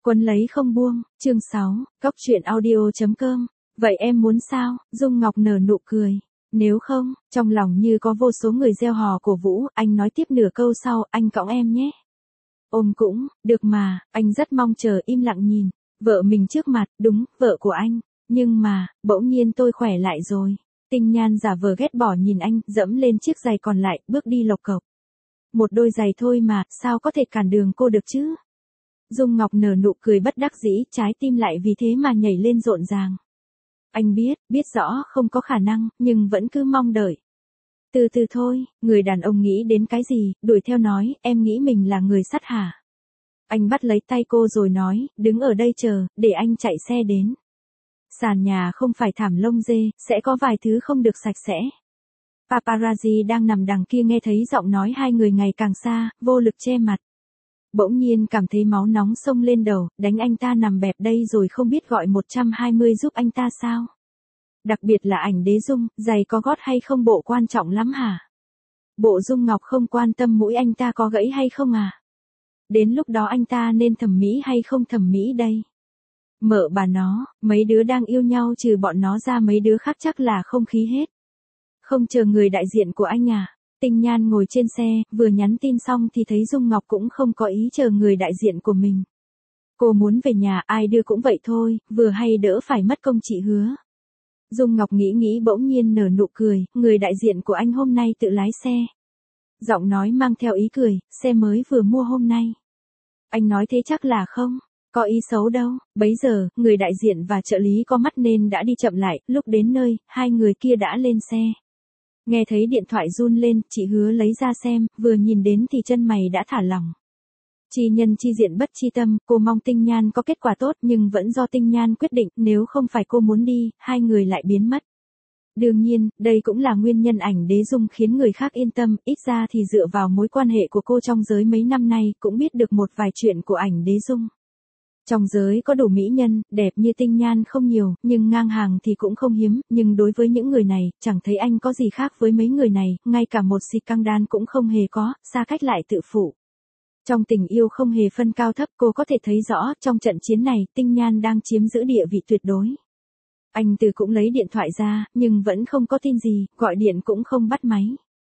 Quấn lấy không buông, chương 6, Cóc truyện audio.com. Vậy em muốn sao? Dung Ngọc nở nụ cười. Nếu không, trong lòng như có vô số người reo hò cổ vũ, anh nói tiếp nửa câu sau, anh cõng em nhé. Ôm cũng, được mà, anh rất mong chờ im lặng nhìn. Vợ mình trước mặt, đúng, vợ của anh. Nhưng mà, bỗng nhiên tôi khỏe lại rồi. Tinh Nhan giả vờ ghét bỏ nhìn anh, dẫm lên chiếc giày còn lại, bước đi lộc cộc. Một đôi giày thôi mà, sao có thể cản đường cô được chứ? Dung Ngọc nở nụ cười bất đắc dĩ, trái tim lại vì thế mà nhảy lên rộn ràng. Anh biết rõ không có khả năng, nhưng vẫn cứ mong đợi. Từ từ thôi, người đàn ông nghĩ đến cái gì, đuổi theo nói, em nghĩ mình là người sắt hả? Anh bắt lấy tay cô rồi nói, đứng ở đây chờ, để anh chạy xe đến. Sàn nhà không phải thảm lông dê, sẽ có vài thứ không được sạch sẽ. Paparazzi đang nằm đằng kia nghe thấy giọng nói hai người ngày càng xa, vô lực che mặt. Bỗng nhiên cảm thấy máu nóng xông lên đầu, đánh anh ta nằm bẹp đây rồi không biết gọi 120 giúp anh ta sao. Đặc biệt là ảnh đế Dung, giày có gót hay không bộ quan trọng lắm hả? Bộ Dung Ngọc không quan tâm mũi anh ta có gãy hay không à? Đến lúc đó anh ta nên thẩm mỹ hay không thẩm mỹ đây? Mợ bà nó, mấy đứa đang yêu nhau trừ bọn nó ra mấy đứa khác chắc là không khí hết. Không chờ người đại diện của anh à? Tinh Nhan ngồi trên xe, vừa nhắn tin xong thì thấy Dung Ngọc cũng không có ý chờ người đại diện của mình. Cô muốn về nhà, ai đưa cũng vậy thôi, vừa hay đỡ phải mất công chị Hứa. Dung Ngọc nghĩ bỗng nhiên nở nụ cười, người đại diện của anh hôm nay tự lái xe. Giọng nói mang theo ý cười, xe mới vừa mua hôm nay. Anh nói thế chắc là không có ý xấu đâu. Bấy giờ, người đại diện và trợ lý có mắt nên đã đi chậm lại, lúc đến nơi, hai người kia đã lên xe. Nghe thấy điện thoại run lên, chị Hứa lấy ra xem, vừa nhìn đến thì chân mày đã thả lỏng. Chi nhân chi diện bất chi tâm, cô mong Tinh Nhan có kết quả tốt nhưng vẫn do Tinh Nhan quyết định, nếu không phải cô muốn đi, hai người lại biến mất. Đương nhiên, đây cũng là nguyên nhân ảnh đế Dung khiến người khác yên tâm, ít ra thì dựa vào mối quan hệ của cô trong giới mấy năm nay, cũng biết được một vài chuyện của ảnh đế Dung. Trong giới có đủ mỹ nhân, đẹp như Tinh Nhan không nhiều, nhưng ngang hàng thì cũng không hiếm, nhưng đối với những người này, chẳng thấy anh có gì khác với mấy người này, ngay cả một xì căng đan cũng không hề có, xa cách lại tự phụ. Trong tình yêu không hề phân cao thấp, cô có thể thấy rõ, trong trận chiến này, Tinh Nhan đang chiếm giữ địa vị tuyệt đối. Anh Từ cũng lấy điện thoại ra, nhưng vẫn không có tin gì, gọi điện cũng không bắt máy.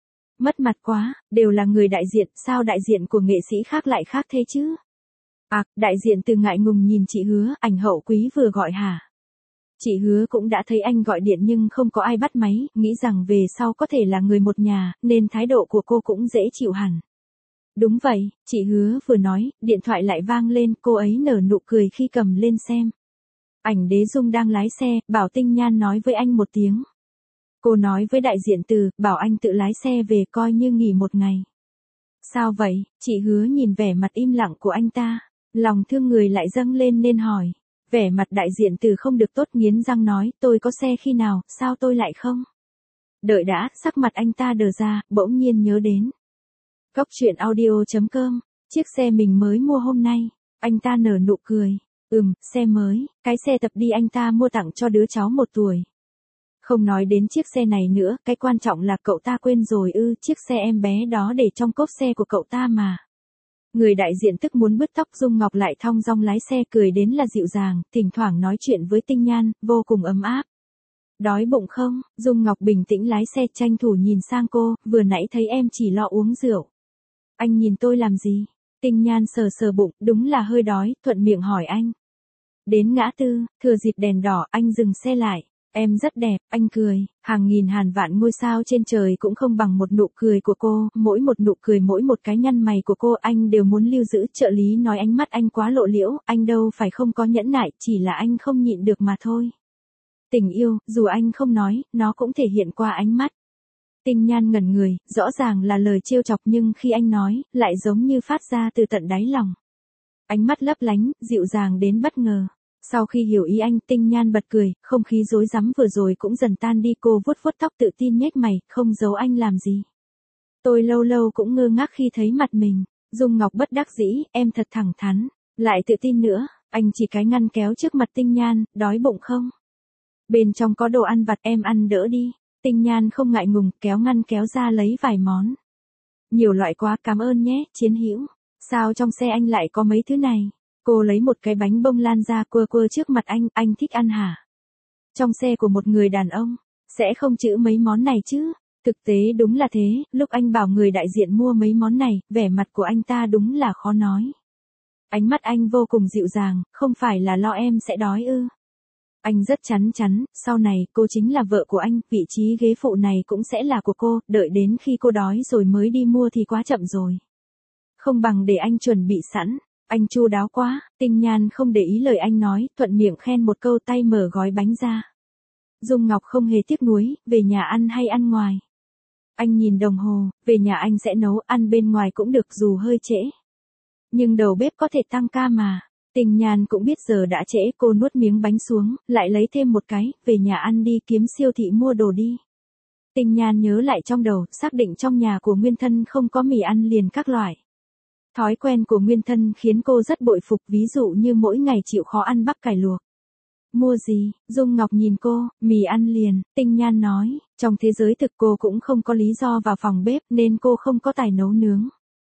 Mất mặt quá, đều là người đại diện, sao đại diện của nghệ sĩ khác lại khác thế chứ? À, đại diện Từ ngại ngùng nhìn chị Hứa, ảnh hậu quý vừa gọi hả? Chị Hứa cũng đã thấy anh gọi điện nhưng không có ai bắt máy, nghĩ rằng về sau có thể là người một nhà, nên thái độ của cô cũng dễ chịu hẳn. Đúng vậy, chị Hứa vừa nói, điện thoại lại vang lên, cô ấy nở nụ cười khi cầm lên xem. Ảnh đế Dung đang lái xe, bảo Tinh Nhan nói với anh một tiếng. Cô nói với đại diện Từ, bảo anh tự lái xe về coi như nghỉ một ngày. Sao vậy? Chị Hứa nhìn vẻ mặt im lặng của anh ta. Lòng thương người lại dâng lên nên hỏi. Vẻ mặt đại diện Từ không được tốt, nghiến răng nói, tôi có xe khi nào, sao tôi lại không? Đợi đã, sắc mặt anh ta đờ ra, bỗng nhiên nhớ đến. Cóc truyện audio.com, chiếc xe mình mới mua hôm nay. Anh ta nở nụ cười. Xe mới, cái xe tập đi anh ta mua tặng cho đứa cháu 1 tuổi. Không nói đến chiếc xe này nữa, cái quan trọng là cậu ta quên rồi chiếc xe em bé đó để trong cốp xe của cậu ta mà. Người đại diện tức muốn bứt tóc, Dung Ngọc lại thong dong lái xe cười đến là dịu dàng, thỉnh thoảng nói chuyện với Tinh Nhan, vô cùng ấm áp. Đói bụng không? Dung Ngọc bình tĩnh lái xe, tranh thủ nhìn sang cô, vừa nãy thấy em chỉ lo uống rượu. Anh nhìn tôi làm gì? Tinh Nhan sờ bụng, đúng là hơi đói, thuận miệng hỏi anh. Đến ngã tư, thừa dịp đèn đỏ, anh dừng xe lại. Em rất đẹp, anh cười, hàng nghìn hàng vạn ngôi sao trên trời cũng không bằng một nụ cười của cô, mỗi một nụ cười mỗi một cái nhăn mày của cô anh đều muốn lưu giữ. Trợ lý nói ánh mắt anh quá lộ liễu, anh đâu phải không có nhẫn nại, chỉ là anh không nhịn được mà thôi. Tình yêu, dù anh không nói, nó cũng thể hiện qua ánh mắt. Tinh Nhan ngẩn người, rõ ràng là lời trêu chọc nhưng khi anh nói, lại giống như phát ra từ tận đáy lòng. Ánh mắt lấp lánh, dịu dàng đến bất ngờ. Sau khi hiểu ý anh, Tinh Nhan bật cười, không khí rối rắm vừa rồi cũng dần tan đi, cô vuốt vuốt tóc tự tin nhếch mày, không giấu anh làm gì. Tôi lâu lâu cũng ngơ ngác khi thấy mặt mình. Dung Ngọc bất đắc dĩ, em thật thẳng thắn, lại tự tin nữa. Anh chỉ cái ngăn kéo trước mặt Tinh Nhan, đói bụng không? Bên trong có đồ ăn vặt, em ăn đỡ đi. Tinh Nhan không ngại ngùng, kéo ngăn kéo ra lấy vài món. Nhiều loại quá, cảm ơn nhé, chiến hữu. Sao trong xe anh lại có mấy thứ này? Cô lấy một cái bánh bông lan ra quơ quơ trước mặt anh thích ăn hả? Trong xe của một người đàn ông, sẽ không chữ mấy món này chứ? Thực tế đúng là thế, lúc anh bảo người đại diện mua mấy món này, vẻ mặt của anh ta đúng là khó nói. Ánh mắt anh vô cùng dịu dàng, không phải là lo em sẽ đói ư? Anh rất chắn chắn, sau này cô chính là vợ của anh, vị trí ghế phụ này cũng sẽ là của cô, đợi đến khi cô đói rồi mới đi mua thì quá chậm rồi. Không bằng để anh chuẩn bị sẵn, anh chu đáo quá, Tinh Nhan không để ý lời anh nói, thuận miệng khen một câu tay mở gói bánh ra. Dung Ngọc không hề tiếc nuối, về nhà ăn hay ăn ngoài. Anh nhìn đồng hồ, về nhà anh sẽ nấu, ăn bên ngoài cũng được dù hơi trễ. Nhưng đầu bếp có thể tăng ca mà. Tinh Nhan cũng biết giờ đã trễ, cô nuốt miếng bánh xuống, lại lấy thêm một cái, về nhà ăn đi, kiếm siêu thị mua đồ đi. Tinh Nhan nhớ lại trong đầu, xác định trong nhà của Nguyên Thân không có mì ăn liền các loại. Thói quen của Nguyên Thân khiến cô rất bội phục, ví dụ như mỗi ngày chịu khó ăn bắp cải luộc. Mua gì? Dung Ngọc nhìn cô, mì ăn liền, Tinh Nhan nói, trong thế giới thực cô cũng không có lý do vào phòng bếp nên cô không có tài nấu nướng.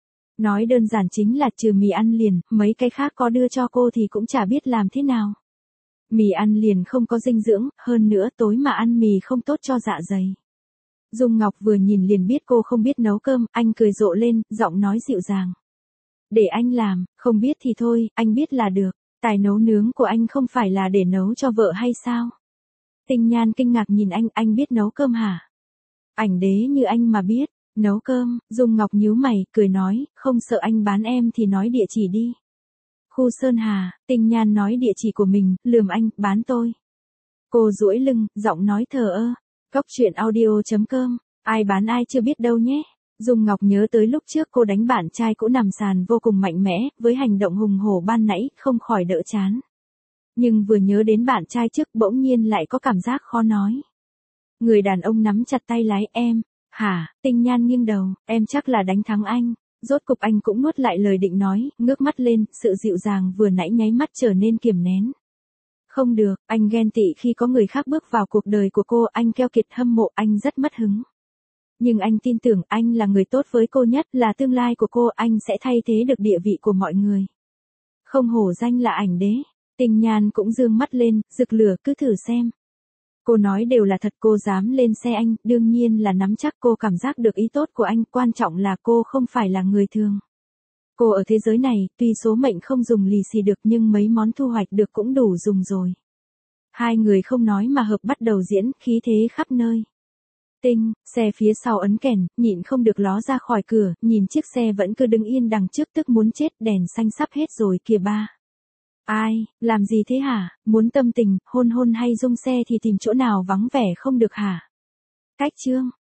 Nói đơn giản chính là trừ mì ăn liền, mấy cái khác có đưa cho cô thì cũng chả biết làm thế nào. Mì ăn liền không có dinh dưỡng, hơn nữa tối mà ăn mì không tốt cho dạ dày. Dung Ngọc vừa nhìn liền biết cô không biết nấu cơm, anh cười rộ lên, giọng nói dịu dàng. Để anh làm, không biết thì thôi, anh biết là được. Tài nấu nướng của anh không phải là để nấu cho vợ hay sao? Tinh Nhan kinh ngạc nhìn anh biết nấu cơm hả? Ảnh đế như anh mà biết, nấu cơm, Dung Ngọc nhíu mày, cười nói, không sợ anh bán em thì nói địa chỉ đi. Khu Sơn Hà, Tinh Nhan nói địa chỉ của mình, lườm anh, bán tôi. Cô duỗi lưng, giọng nói thờ ơ, coctruyện.audio.com, ai bán ai chưa biết đâu nhé. Dung Ngọc nhớ tới lúc trước cô đánh bạn trai cũ nằm sàn vô cùng mạnh mẽ, với hành động hùng hổ ban nãy, không khỏi đỡ chán. Nhưng vừa nhớ đến bạn trai trước bỗng nhiên lại có cảm giác khó nói. Người đàn ông nắm chặt tay lái em, hả, Tinh Nhan nghiêng đầu, em chắc là đánh thắng anh. Rốt cục anh cũng nuốt lại lời định nói, ngước mắt lên, sự dịu dàng vừa nãy nháy mắt trở nên kiềm nén. Không được, anh ghen tị khi có người khác bước vào cuộc đời của cô, anh keo kiệt hâm mộ, anh rất mất hứng. Nhưng anh tin tưởng anh là người tốt với cô nhất, là tương lai của cô, anh sẽ thay thế được địa vị của mọi người. Không hổ danh là ảnh đế. Tinh Nhan cũng dương mắt lên, rực lửa, cứ thử xem. Cô nói đều là thật, cô dám lên xe anh, đương nhiên là nắm chắc, cô cảm giác được ý tốt của anh, quan trọng là cô không phải là người thường. Cô ở thế giới này, tuy số mệnh không dùng lì xì được nhưng mấy món thu hoạch được cũng đủ dùng rồi. Hai người không nói mà hợp bắt đầu diễn, khí thế khắp nơi. Tinh, xe phía sau ấn kèn, nhịn không được ló ra khỏi cửa, nhìn chiếc xe vẫn cứ đứng yên đằng trước tức muốn chết, đèn xanh sắp hết rồi kìa ba. Ai, làm gì thế hả, muốn tâm tình, hôn hôn hay rung xe thì tìm chỗ nào vắng vẻ không được hả? Cách chương.